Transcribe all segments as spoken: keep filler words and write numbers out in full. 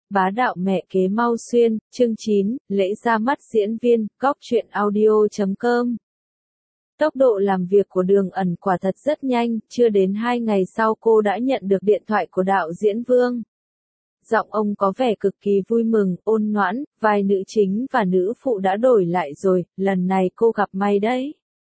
Bá đạo mẹ kế mau xuyên, chương chín, lễ ra mắt diễn viên, góc truyện audio chấm com. Tốc độ làm việc của Đường Ẩn quả thật rất nhanh, chưa đến hai ngày sau cô đã nhận được điện thoại của đạo diễn Vương. Giọng ông có vẻ cực kỳ vui mừng, ôn nhoãn, vai nữ chính và nữ phụ đã đổi lại rồi, lần này cô gặp may đấy.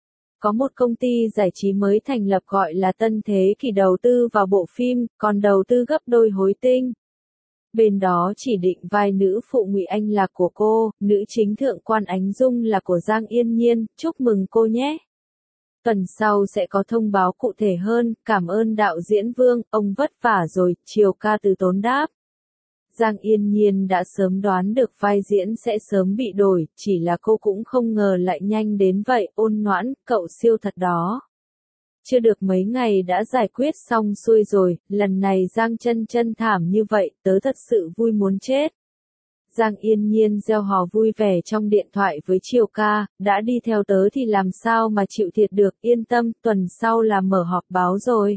Có một công ty giải trí mới thành lập gọi là Tân Thế Kỷ đầu tư vào bộ phim, còn đầu tư gấp đôi hối tinh. Bên đó chỉ định vai nữ phụ Ngụy Anh là của cô, nữ chính Thượng quan Ánh Dung là của Giang Yên Nhiên, chúc mừng cô nhé. Tuần sau sẽ có thông báo cụ thể hơn, cảm ơn đạo diễn Vương, ông vất vả rồi, Triều ca từ tốn đáp. Giang Yên Nhiên đã sớm đoán được vai diễn sẽ sớm bị đổi, chỉ là cô cũng không ngờ lại nhanh đến vậy, ôn nhoãn, cậu siêu thật đó. Chưa được mấy ngày đã giải quyết xong xuôi rồi, lần này Giang chân chân thảm như vậy, tớ thật sự vui muốn chết. Giang Yên Nhiên reo hò vui vẻ trong điện thoại với Triều ca, đã đi theo tớ thì làm sao mà chịu thiệt được, yên tâm, tuần sau là mở họp báo rồi.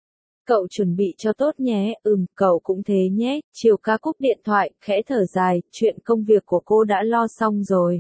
Cậu chuẩn bị cho tốt nhé, ừm, cậu cũng thế nhé, Triều ca cúp điện thoại, khẽ thở dài, chuyện công việc của cô đã lo xong rồi.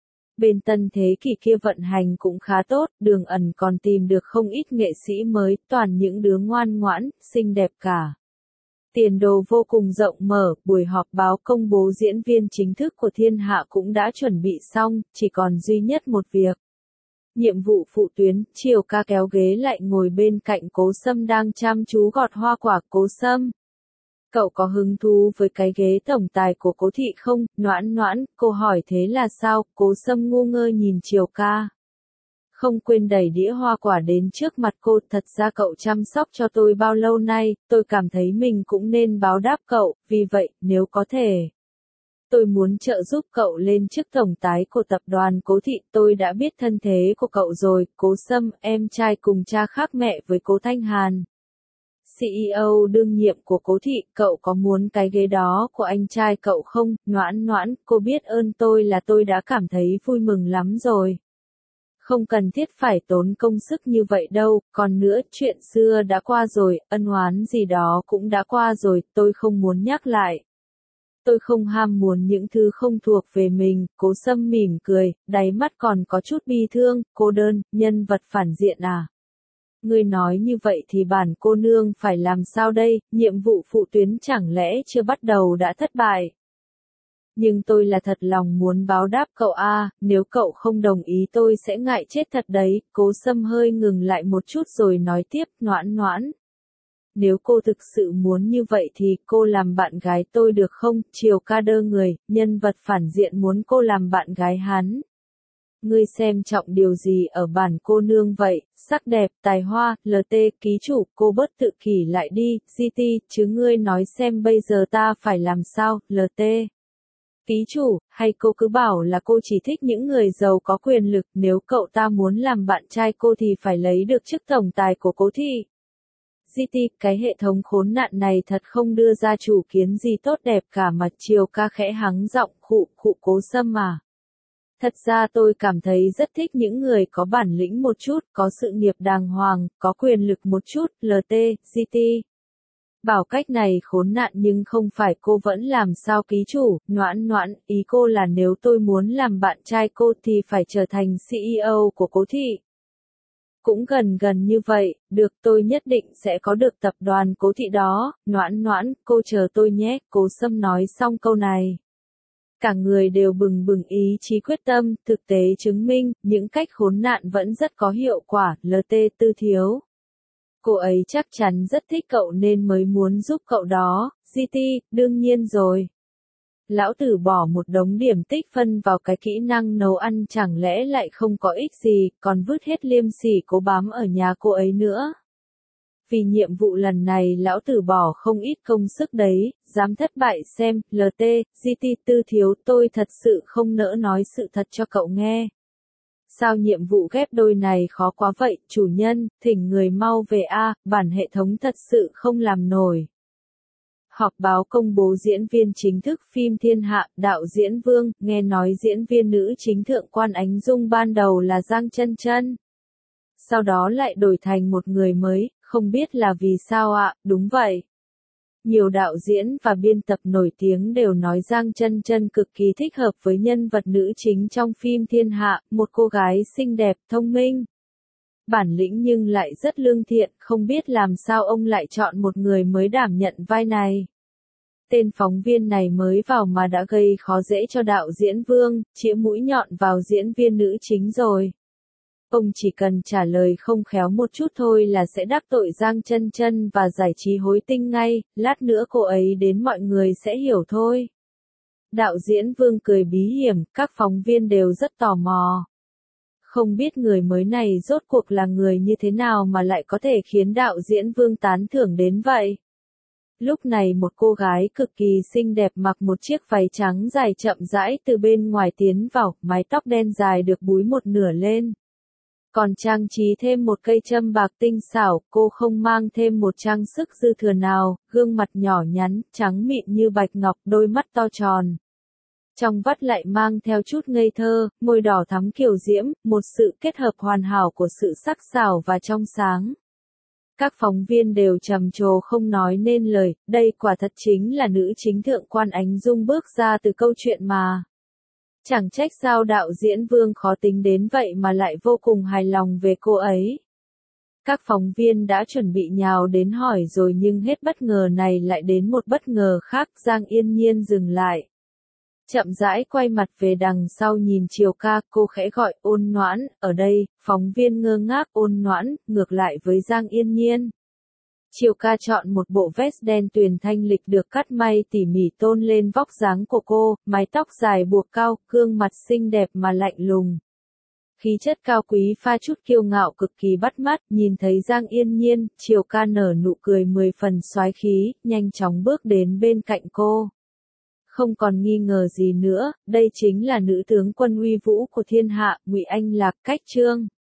Bên Tân Thế Kỷ kia vận hành cũng khá tốt, Đường Ẩn còn tìm được không ít nghệ sĩ mới, toàn những đứa ngoan ngoãn, xinh đẹp cả. Tiền đồ vô cùng rộng mở, buổi họp báo công bố diễn viên chính thức của thiên hạ cũng đã chuẩn bị xong, chỉ còn duy nhất một việc. Nhiệm vụ phụ tuyến, Triều ca kéo ghế lại ngồi bên cạnh Cố Sâm đang chăm chú gọt hoa quả. Cố Sâm, cậu có hứng thú với cái ghế tổng tài của Cố thị không? Noãn Noãn, cô hỏi thế là sao? Cố Sâm ngu ngơ nhìn Triều ca. Không quên đẩy đĩa hoa quả đến trước mặt cô, thật ra cậu chăm sóc cho tôi bao lâu nay, tôi cảm thấy mình cũng nên báo đáp cậu, vì vậy, nếu có thể. Tôi muốn trợ giúp cậu lên chức tổng tài của tập đoàn Cố thị, tôi đã biết thân thế của cậu rồi, Cố Sâm, em trai cùng cha khác mẹ với Cố Thanh Hàn. xê e ô đương nhiệm của Cố thị, cậu có muốn cái ghế đó của anh trai cậu không? Noãn Noãn, cô biết ơn tôi là tôi đã cảm thấy vui mừng lắm rồi. Không cần thiết phải tốn công sức như vậy đâu, còn nữa, chuyện xưa đã qua rồi, ân oán gì đó cũng đã qua rồi, tôi không muốn nhắc lại. Tôi không ham muốn những thứ không thuộc về mình, Cố Sâm mỉm cười, đáy mắt còn có chút bi thương, cô đơn, nhân vật phản diện à. Ngươi nói như vậy thì bản cô nương phải làm sao đây, nhiệm vụ phụ tuyến chẳng lẽ chưa bắt đầu đã thất bại. Nhưng tôi là thật lòng muốn báo đáp cậu a, à, nếu cậu không đồng ý tôi sẽ ngại chết thật đấy, Cố Sâm hơi ngừng lại một chút rồi nói tiếp, Noãn Noãn. Nếu cô thực sự muốn như vậy thì cô làm bạn gái tôi được không? Triều ca đơ người, nhân vật phản diện muốn cô làm bạn gái hắn. Ngươi xem trọng điều gì ở bản cô nương vậy, sắc đẹp, tài hoa, lờ tê, ký chủ, cô bớt tự kỷ lại đi, giê tê, chứ ngươi nói xem bây giờ ta phải làm sao, lờ tê. Ký chủ, hay cô cứ bảo là cô chỉ thích những người giàu có quyền lực, nếu cậu ta muốn làm bạn trai cô thì phải lấy được chức tổng tài của Cố thị. giê tê, cái hệ thống khốn nạn này thật không đưa ra chủ kiến gì tốt đẹp cả mà. Triều ca khẽ hắng giọng, khụ khụ Cố Sâm mà. Thật ra tôi cảm thấy rất thích những người có bản lĩnh một chút, có sự nghiệp đàng hoàng, có quyền lực một chút, lờ tê, giê tê. Bảo cách này khốn nạn nhưng không phải cô vẫn làm sao ký chủ, Noãn Noãn, ý cô là nếu tôi muốn làm bạn trai cô thì phải trở thành xê e ô của Cố thị. Cũng gần gần như vậy, được tôi nhất định sẽ có được tập đoàn Cố thị đó, Noãn Noãn, cô chờ tôi nhé, Cố Sâm nói xong câu này. Cả người đều bừng bừng ý chí quyết tâm, thực tế chứng minh, những cách khốn nạn vẫn rất có hiệu quả, lờ tê Tư Thiếu. Cô ấy chắc chắn rất thích cậu nên mới muốn giúp cậu đó, giê tê, đương nhiên rồi. Lão tử bỏ một đống điểm tích phân vào cái kỹ năng nấu ăn chẳng lẽ lại không có ích gì, còn vứt hết liêm sỉ cố bám ở nhà cô ấy nữa. Vì nhiệm vụ lần này lão tử bỏ không ít công sức đấy, dám thất bại xem, lờ tê, giê tê Tư Thiếu, tôi thật sự không nỡ nói sự thật cho cậu nghe. Sao nhiệm vụ ghép đôi này khó quá vậy, chủ nhân, thỉnh người mau về a, bản hệ thống thật sự không làm nổi. Họp báo công bố diễn viên chính thức phim Thiên Hạ, đạo diễn Vương, nghe nói diễn viên nữ chính Thượng quan Ánh Dung ban đầu là Giang Chân Chân. Sau đó lại đổi thành một người mới, không biết là vì sao ạ, đúng vậy. Nhiều đạo diễn và biên tập nổi tiếng đều nói Giang Chân Chân cực kỳ thích hợp với nhân vật nữ chính trong phim Thiên Hạ, một cô gái xinh đẹp, thông minh, bản lĩnh nhưng lại rất lương thiện, không biết làm sao ông lại chọn một người mới đảm nhận vai này. Tên phóng viên này mới vào mà đã gây khó dễ cho đạo diễn Vương, chĩa mũi nhọn vào diễn viên nữ chính rồi. Ông chỉ cần trả lời không khéo một chút thôi là sẽ đắc tội Giang Chân Chân và giải trí hối tinh ngay, lát nữa cô ấy đến mọi người sẽ hiểu thôi. Đạo diễn Vương cười bí hiểm, các phóng viên đều rất tò mò. Không biết người mới này rốt cuộc là người như thế nào mà lại có thể khiến đạo diễn Vương tán thưởng đến vậy. Lúc này một cô gái cực kỳ xinh đẹp mặc một chiếc váy trắng dài chậm rãi từ bên ngoài tiến vào, mái tóc đen dài được búi một nửa lên. Còn trang trí thêm một cây châm bạc tinh xảo, cô không mang thêm một trang sức dư thừa nào, gương mặt nhỏ nhắn, trắng mịn như bạch ngọc, đôi mắt to tròn. Trong vắt lại mang theo chút ngây thơ, môi đỏ thắm kiều diễm, một sự kết hợp hoàn hảo của sự sắc sảo và trong sáng. Các phóng viên đều trầm trồ không nói nên lời, đây quả thật chính là nữ chính thượng quan Ánh Dung bước ra từ câu chuyện mà. Chẳng trách sao đạo diễn Vương khó tính đến vậy mà lại vô cùng hài lòng về cô ấy. Các phóng viên đã chuẩn bị nhào đến hỏi rồi nhưng hết bất ngờ này lại đến một bất ngờ khác. Giang Yên Nhiên dừng lại. Chậm rãi quay mặt về đằng sau nhìn Triều Ca, cô khẽ gọi Ôn Noãn, ở đây, phóng viên ngơ ngác. Ôn Noãn, ngược lại với Giang Yên Nhiên. Triều Ca chọn một bộ vest đen tuyền thanh lịch được cắt may tỉ mỉ tôn lên vóc dáng của cô, mái tóc dài buộc cao, gương mặt xinh đẹp mà lạnh lùng. Khí chất cao quý pha chút kiêu ngạo cực kỳ bắt mắt, nhìn thấy Giang Yên Nhiên, Triều Ca nở nụ cười mười phần soái khí, nhanh chóng bước đến bên cạnh cô. Không còn nghi ngờ gì nữa, đây chính là nữ tướng quân uy vũ của thiên hạ, Ngụy Anh Lạc. Cách chương